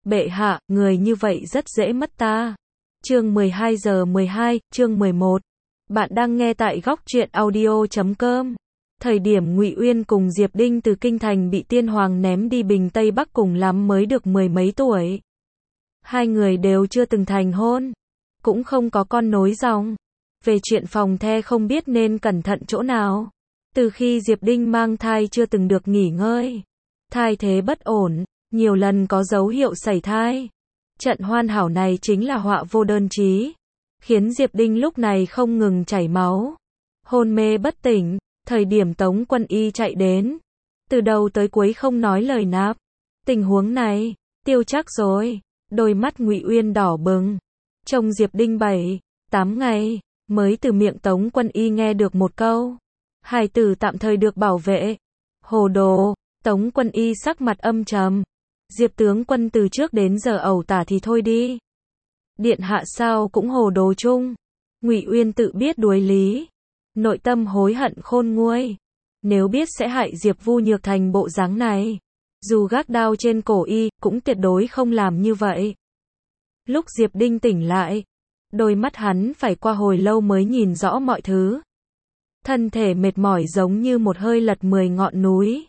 Bệ hạ, người như vậy rất dễ mất ta. Chương 12:12, chương 11. Bạn đang nghe tại góc truyện audio.com. Thời điểm Ngụy Uyên cùng Diệp Đinh từ kinh thành bị tiên hoàng ném đi Bình Tây Bắc cùng lắm mới được mười mấy tuổi. Hai người đều chưa từng thành hôn, cũng không có con nối dòng. Về chuyện phòng the không biết nên cẩn thận chỗ nào. Từ khi Diệp Đinh mang thai chưa từng được nghỉ ngơi. Thai thế bất ổn, nhiều lần có dấu hiệu sảy thai. Trận hoàn hảo này chính là họa vô đơn chí, khiến Diệp Đinh lúc này không ngừng chảy máu, hôn mê bất tỉnh. Thời điểm Tống Quân Y chạy đến, từ đầu tới cuối không nói lời nạp. Tình huống này, tiêu chắc rồi. Đôi mắt Ngụy Uyên đỏ bừng. Trông Diệp Đinh 7-8 ngày, mới từ miệng Tống Quân Y nghe được một câu. Hài tử tạm thời được bảo vệ. Hồ đồ, Tống Quân Y sắc mặt âm trầm. Diệp tướng quân từ trước đến giờ ẩu tả thì thôi đi. Điện hạ sao cũng hồ đồ chung. Ngụy Uyên tự biết đuối lý, nội tâm hối hận khôn nguôi. Nếu biết sẽ hại Diệp Vu Nhược thành bộ dáng này, dù gác đao trên cổ y, cũng tuyệt đối không làm như vậy. Lúc Diệp Đinh tỉnh lại, đôi mắt hắn phải qua hồi lâu mới nhìn rõ mọi thứ. Thân thể mệt mỏi giống như một hơi lật 10 ngọn núi.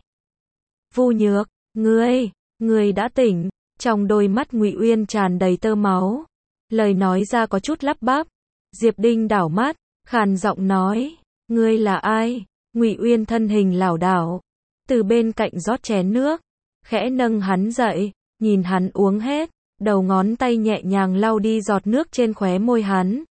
Vu Nhược, ngươi đã tỉnh. Trong đôi mắt Ngụy Uyên tràn đầy tơ máu, lời nói ra có chút lắp bắp. Diệp Đinh đảo mắt, khàn giọng nói, ngươi là ai? Ngụy Uyên thân hình lảo đảo, từ bên cạnh rót chén nước, khẽ nâng hắn dậy, nhìn hắn uống hết, đầu ngón tay nhẹ nhàng lau đi giọt nước trên khóe môi hắn.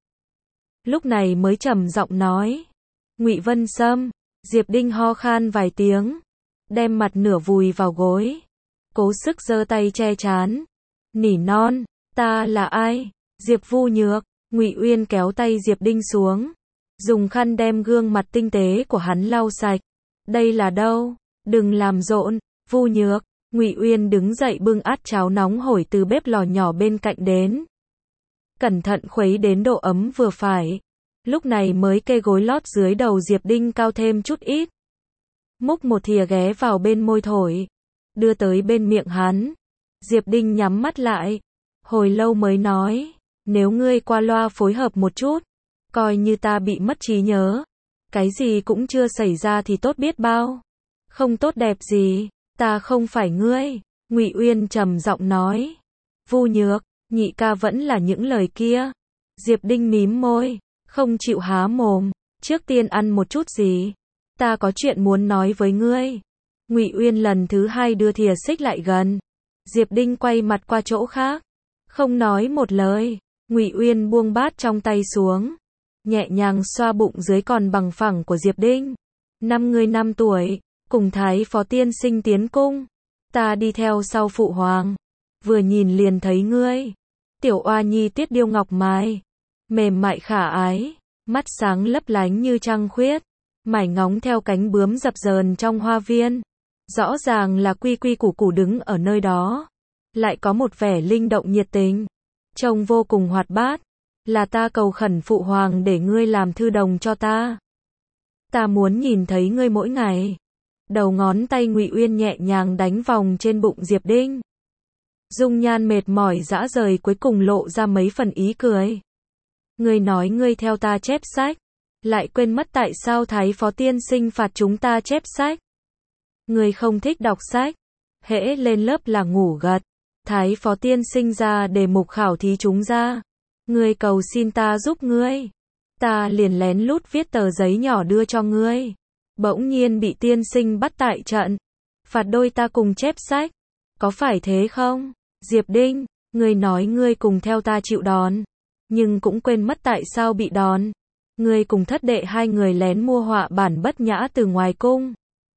Lúc này mới trầm giọng nói, Ngụy Vân Sâm. Diệp Đinh ho khan vài tiếng, đem mặt nửa vùi vào gối, cố sức giơ tay che trán, nỉ non, ta là ai? Diệp Vu Nhược. Ngụy Uyên kéo tay Diệp Đinh xuống, dùng khăn đem gương mặt tinh tế của hắn lau sạch. Đây là đâu? Đừng làm rộn, Vu Nhược. Ngụy Uyên đứng dậy bưng át cháo nóng hổi từ bếp lò nhỏ bên cạnh đến. Cẩn thận khuấy đến độ ấm vừa phải. Lúc này mới kê gối lót dưới đầu Diệp Đinh cao thêm chút ít. Múc một thìa ghé vào bên môi thổi, đưa tới bên miệng hắn. Diệp Đinh nhắm mắt lại, hồi lâu mới nói, nếu ngươi qua loa phối hợp một chút, coi như ta bị mất trí nhớ, cái gì cũng chưa xảy ra thì tốt biết bao. Không tốt đẹp gì, ta không phải ngươi. Ngụy Uyên trầm giọng nói. Vu Nhược, nhị ca vẫn là những lời kia. Diệp Đinh mím môi, không chịu há mồm. Trước tiên ăn một chút gì, ta có chuyện muốn nói với ngươi. Ngụy Uyên lần thứ hai đưa thìa xích lại gần. Diệp Đinh quay mặt qua chỗ khác, không nói một lời. Ngụy Uyên buông bát trong tay xuống, nhẹ nhàng xoa bụng dưới còn bằng phẳng của Diệp Đinh. Năm ngươi 5 tuổi, cùng Thái Phó tiên sinh tiến cung, ta đi theo sau phụ hoàng, vừa nhìn liền thấy ngươi. Tiểu oa nhi tiết điêu ngọc mai, mềm mại khả ái, mắt sáng lấp lánh như trăng khuyết, mải ngóng theo cánh bướm dập dờn trong hoa viên. Rõ ràng là quy quy củ củ đứng ở nơi đó, lại có một vẻ linh động nhiệt tình, trông vô cùng hoạt bát. Là ta cầu khẩn phụ hoàng để ngươi làm thư đồng cho ta. Ta muốn nhìn thấy ngươi mỗi ngày. Đầu ngón tay Ngụy Uyên nhẹ nhàng đánh vòng trên bụng Diệp Đinh. Dung nhan mệt mỏi rã rời cuối cùng lộ ra mấy phần ý cười. Ngươi nói ngươi theo ta chép sách, lại quên mất tại sao Thái Phó tiên sinh phạt chúng ta chép sách. Ngươi không thích đọc sách, hễ lên lớp là ngủ gật. Thái Phó tiên sinh ra đề mục khảo thí chúng ra, ngươi cầu xin ta giúp ngươi, ta liền lén lút viết tờ giấy nhỏ đưa cho ngươi. Bỗng nhiên bị tiên sinh bắt tại trận, phạt đôi ta cùng chép sách, có phải thế không? Diệp Đinh, ngươi nói ngươi cùng theo ta chịu đòn, nhưng cũng quên mất tại sao bị đòn. Ngươi cùng thất đệ hai người lén mua họa bản bất nhã từ ngoài cung,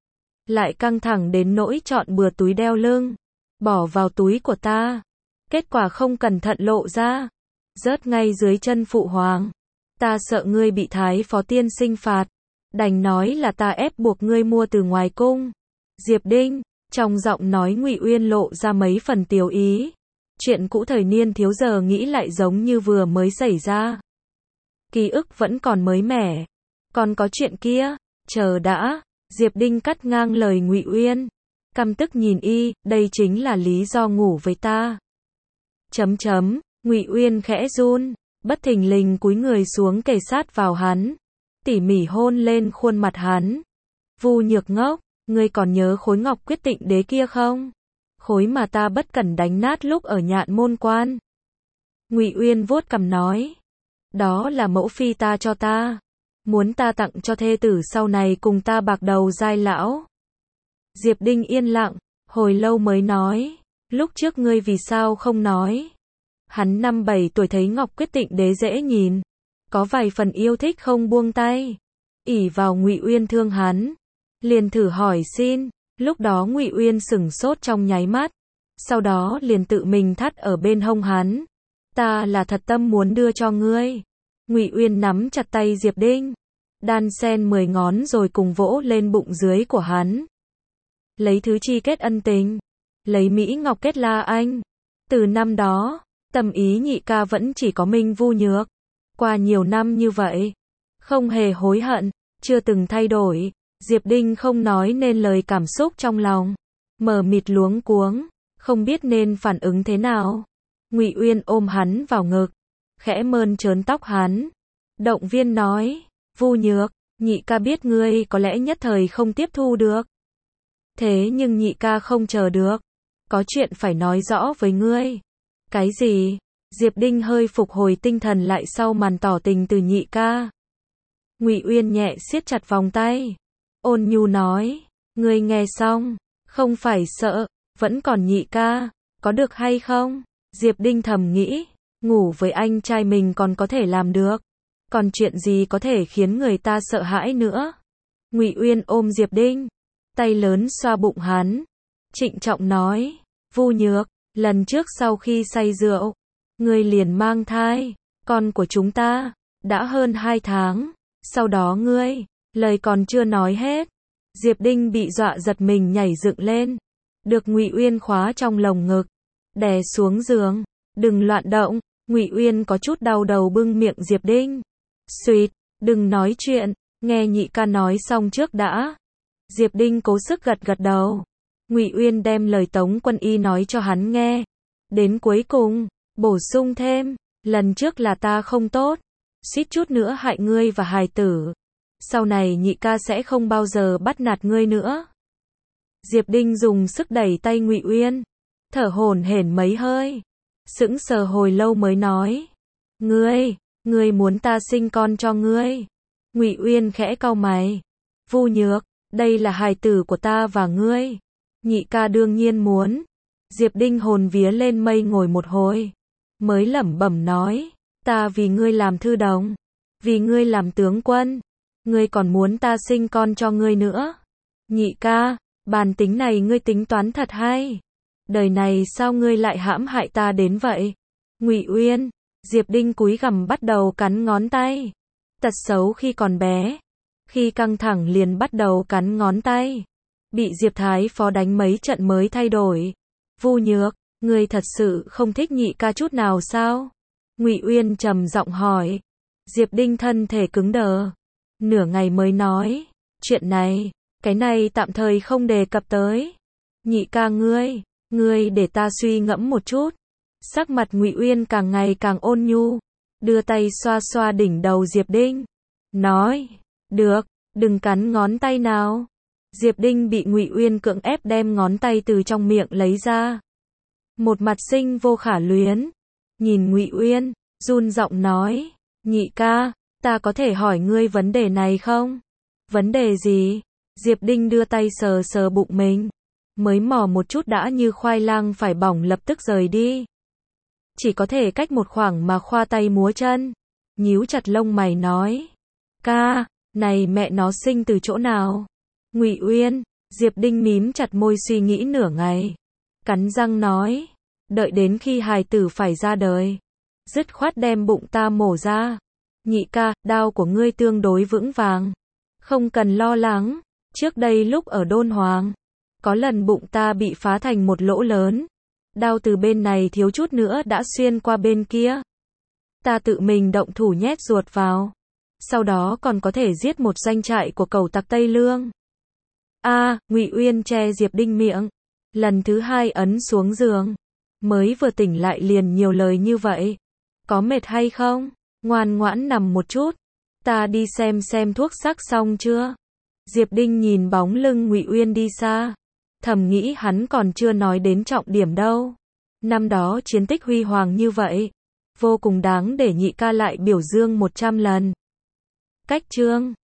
lại căng thẳng đến nỗi chọn bừa túi đeo lưng, bỏ vào túi của ta, kết quả không cẩn thận lộ ra, rớt ngay dưới chân phụ hoàng. Ta sợ ngươi bị Thái Phó tiên sinh phạt, đành nói là ta ép buộc ngươi mua từ ngoài cung. Diệp Đinh, trong giọng nói Ngụy Uyên lộ ra mấy phần tiếu ý. Chuyện cũ thời niên thiếu giờ nghĩ lại giống như vừa mới xảy ra. Ký ức vẫn còn mới mẻ. Còn có chuyện kia, chờ đã. Diệp Đinh cắt ngang lời Ngụy Uyên, căm tức nhìn y, đây chính là lý do ngủ với ta. Ngụy Uyên khẽ run, bất thình lình cúi người xuống kề sát vào hắn, tỉ mỉ hôn lên khuôn mặt hắn. Vu Nhược ngốc, ngươi còn nhớ khối ngọc quyết tịnh đế kia không? Khối mà ta bất cẩn đánh nát lúc ở Nhạn Môn Quan. Ngụy Uyên vuốt cằm nói, đó là mẫu phi ta cho ta, muốn ta tặng cho thê tử sau này cùng ta bạc đầu giai lão. Diệp Đinh yên lặng, hồi lâu mới nói, lúc trước ngươi vì sao không nói? Hắn 5-7 tuổi thấy ngọc quyết tịnh đế dễ nhìn, có vài phần yêu thích không buông tay. Ỷ vào Ngụy Uyên thương hắn, liền thử hỏi xin, lúc đó Ngụy Uyên sửng sốt trong nháy mắt, sau đó liền tự mình thắt ở bên hông hắn. Ta là thật tâm muốn đưa cho ngươi. Ngụy Uyên nắm chặt tay Diệp Đinh, đan sen 10 ngón rồi cùng vỗ lên bụng dưới của hắn. Lấy thứ chi kết ân tình, lấy Mỹ Ngọc kết La Anh. Từ năm đó, tâm ý nhị ca vẫn chỉ có Minh Vu Nhược. Qua nhiều năm như vậy, không hề hối hận, chưa từng thay đổi. Diệp Đinh không nói nên lời cảm xúc trong lòng, mờ mịt luống cuống, không biết nên phản ứng thế nào. Ngụy Uyên ôm hắn vào ngực, khẽ mơn trớn tóc hắn, động viên nói, Vu Nhược, nhị ca biết ngươi có lẽ nhất thời không tiếp thu được. Thế nhưng nhị ca không chờ được, có chuyện phải nói rõ với ngươi. Cái gì? Diệp Đinh hơi phục hồi tinh thần lại sau màn tỏ tình từ nhị ca. Ngụy Uyên nhẹ siết chặt vòng tay, ôn nhu nói, ngươi nghe xong, không phải sợ, vẫn còn nhị ca, có được hay không? Diệp Đinh thầm nghĩ, ngủ với anh trai mình còn có thể làm được, còn chuyện gì có thể khiến người ta sợ hãi nữa? Ngụy Uyên ôm Diệp Đinh, tay lớn xoa bụng hắn, trịnh trọng nói, Vu Nhược, lần trước sau khi say rượu, ngươi liền mang thai, con của chúng ta, đã hơn 2 tháng, sau đó ngươi, lời còn chưa nói hết. Diệp Đinh bị dọa giật mình nhảy dựng lên, được Ngụy Uyên khóa trong lồng ngực, đè xuống giường, đừng loạn động. Ngụy Uyên có chút đau đầu bưng miệng Diệp Đinh, suýt, đừng nói chuyện, nghe nhị ca nói xong trước đã. Diệp Đinh cố sức gật gật đầu. Ngụy Uyên đem lời Tống Quân Y nói cho hắn nghe, đến cuối cùng bổ sung thêm, lần trước là ta không tốt, suýt chút nữa hại ngươi và hài tử, sau này nhị ca sẽ không bao giờ bắt nạt ngươi nữa. Diệp Đinh dùng sức đẩy tay Ngụy Uyên, thở hổn hển mấy hơi, sững sờ hồi lâu mới nói, ngươi muốn ta sinh con cho ngươi? Ngụy Uyên khẽ cau mày, Vu Nhược, đây là hài tử của ta và ngươi, nhị ca đương nhiên muốn. Diệp Đinh hồn vía lên mây ngồi một hồi, mới lẩm bẩm nói, ta vì ngươi làm thư đồng, vì ngươi làm tướng quân, ngươi còn muốn ta sinh con cho ngươi nữa? Nhị ca, bàn tính này ngươi tính toán thật hay. Đời này sao ngươi lại hãm hại ta đến vậy? Ngụy Uyên, Diệp Đinh cúi gằm bắt đầu cắn ngón tay. Tật xấu khi còn bé, khi căng thẳng liền bắt đầu cắn ngón tay. Bị Diệp Thái Phó đánh mấy trận mới thay đổi. Vu Nhược, ngươi thật sự không thích nhị ca chút nào sao? Ngụy Uyên trầm giọng hỏi. Diệp Đinh thân thể cứng đờ, nửa ngày mới nói, chuyện này, cái này tạm thời không đề cập tới. Nhị ca ngươi để ta suy ngẫm một chút. Sắc mặt Ngụy Uyên càng ngày càng ôn nhu, đưa tay xoa xoa đỉnh đầu Diệp Đinh, nói, được, đừng cắn ngón tay nào. Diệp Đinh bị Ngụy Uyên cưỡng ép đem ngón tay từ trong miệng lấy ra. Một mặt sinh vô khả luyến, nhìn Ngụy Uyên, run giọng nói, nhị ca, ta có thể hỏi ngươi vấn đề này không? Vấn đề gì? Diệp Đinh đưa tay sờ sờ bụng mình, mới mò một chút đã như khoai lang phải bỏng lập tức rời đi. Chỉ có thể cách một khoảng mà khoa tay múa chân, nhíu chặt lông mày nói, ca, này mẹ nó sinh từ chỗ nào? Ngụy Uyên, Diệp Đinh mím chặt môi suy nghĩ nửa ngày, cắn răng nói, đợi đến khi hài tử phải ra đời, dứt khoát đem bụng ta mổ ra. Nhị ca, đao của ngươi tương đối vững vàng, không cần lo lắng. Trước đây lúc ở Đôn Hoàng, có lần bụng ta bị phá thành một lỗ lớn, đao từ bên này thiếu chút nữa đã xuyên qua bên kia. Ta tự mình động thủ nhét ruột vào, sau đó còn có thể giết một doanh trại của cẩu tặc Tây Lương. Ngụy Uyên che Diệp Đinh miệng, lần thứ hai ấn xuống giường, Mới vừa tỉnh lại liền nhiều lời như vậy. Có mệt hay không? Ngoan ngoãn nằm một chút. Ta đi xem thuốc sắc xong chưa? Diệp Đinh nhìn bóng lưng Ngụy Uyên đi xa, thầm nghĩ hắn còn chưa nói đến trọng điểm đâu. Năm đó chiến tích huy hoàng như vậy, vô cùng đáng để nhị ca lại biểu dương 100 lần. Cách chương